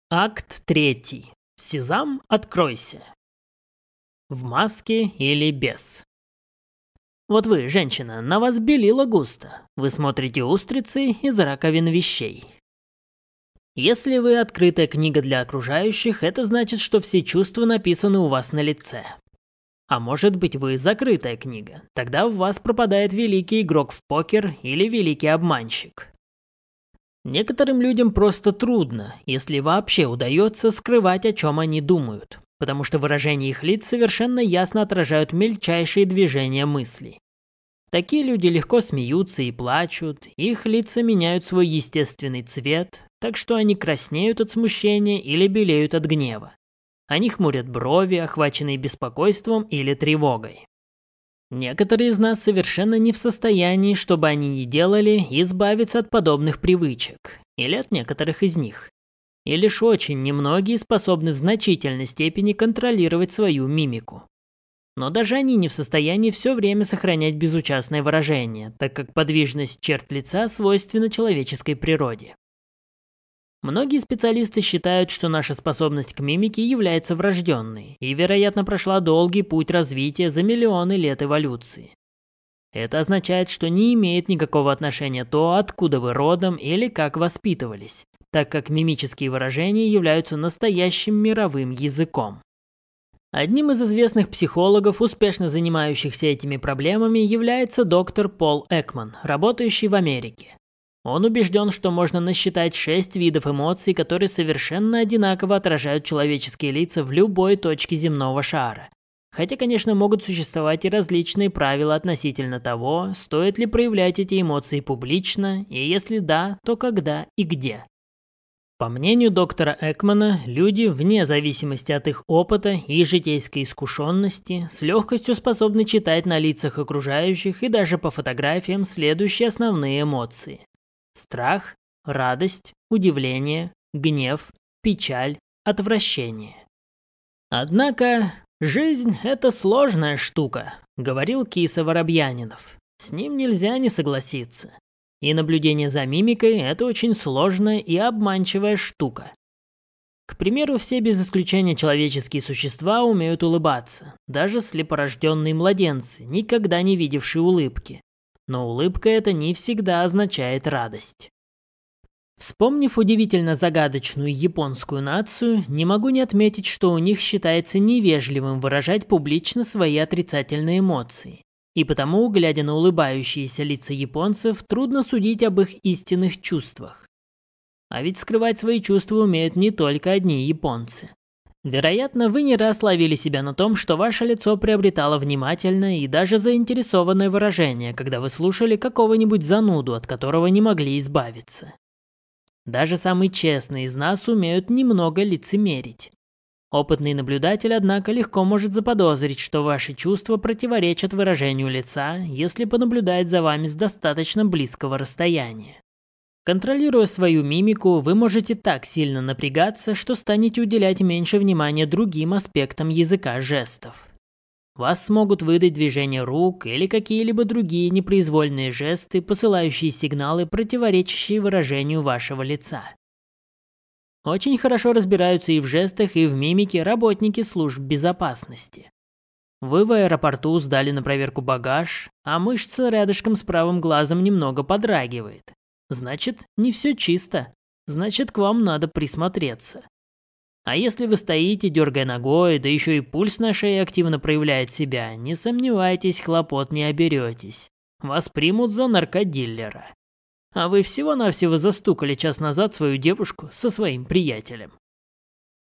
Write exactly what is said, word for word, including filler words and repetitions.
Акт третий. Сезам, откройся. В маске или без. Вот вы, женщина, на вас белила густо. Вы смотрите устрицы из раковин вещей. Если вы открытая книга для окружающих, это значит, что все чувства написаны у вас на лице. А может быть, вы закрытая книга. Тогда в вас пропадает великий игрок в покер или великий обманщик. Некоторым людям просто трудно, если вообще удается скрывать, о чем они думают, потому что выражения их лиц совершенно ясно отражают мельчайшие движения мыслей. Такие люди легко смеются и плачут, их лица меняют свой естественный цвет, так что они краснеют от смущения или белеют от гнева. Они хмурят брови, охваченные беспокойством или тревогой. Некоторые из нас совершенно не в состоянии, что бы они ни делали, избавиться от подобных привычек, или от некоторых из них. И лишь очень немногие способны в значительной степени контролировать свою мимику. Но даже они не в состоянии все время сохранять безучастное выражение, так как подвижность черт лица свойственна человеческой природе. Многие специалисты считают, что наша способность к мимике является врожденной и, вероятно, прошла долгий путь развития за миллионы лет эволюции. Это означает, что не имеет никакого отношения то, откуда вы родом или как воспитывались, так как мимические выражения являются настоящим мировым языком. Одним из известных психологов, успешно занимающихся этими проблемами, является доктор Пол Экман, работающий в Америке. Он убежден, что можно насчитать шесть видов эмоций, которые совершенно одинаково отражают человеческие лица в любой точке земного шара. Хотя, конечно, могут существовать и различные правила относительно того, стоит ли проявлять эти эмоции публично, и если да, то когда и где. По мнению доктора Экмана, люди, вне зависимости от их опыта и житейской искушенности, с легкостью способны читать на лицах окружающих и даже по фотографиям следующие основные эмоции. Страх, радость, удивление, гнев, печаль, отвращение. Однако, жизнь – это сложная штука, говорил Киса Воробьянинов. С ним нельзя не согласиться. И наблюдение за мимикой – это очень сложная и обманчивая штука. К примеру, все без исключения человеческие существа умеют улыбаться, даже слепорожденные младенцы, никогда не видевшие улыбки. Но улыбка эта не всегда означает радость. Вспомнив удивительно загадочную японскую нацию, не могу не отметить, что у них считается невежливым выражать публично свои отрицательные эмоции. И потому, глядя на улыбающиеся лица японцев, трудно судить об их истинных чувствах. А ведь скрывать свои чувства умеют не только одни японцы. Вероятно, вы не раз ловили себя на том, что ваше лицо приобретало внимательное и даже заинтересованное выражение, когда вы слушали какого-нибудь зануду, от которого не могли избавиться. Даже самые честные из нас умеют немного лицемерить. Опытный наблюдатель, однако, легко может заподозрить, что ваши чувства противоречат выражению лица, если понаблюдает за вами с достаточно близкого расстояния. Контролируя свою мимику, вы можете так сильно напрягаться, что станете уделять меньше внимания другим аспектам языка жестов. Вас смогут выдать движения рук или какие-либо другие непроизвольные жесты, посылающие сигналы, противоречащие выражению вашего лица. Очень хорошо разбираются и в жестах, и в мимике работники служб безопасности. Вы в аэропорту сдали на проверку багаж, а мышца рядышком с правым глазом немного подрагивает. Значит, не все чисто. Значит, к вам надо присмотреться. А если вы стоите, дергая ногой, да еще и пульс на шее активно проявляет себя, не сомневайтесь, хлопот не оберетесь. Вас примут за наркодиллера. А вы всего-навсего застукали час назад свою девушку со своим приятелем.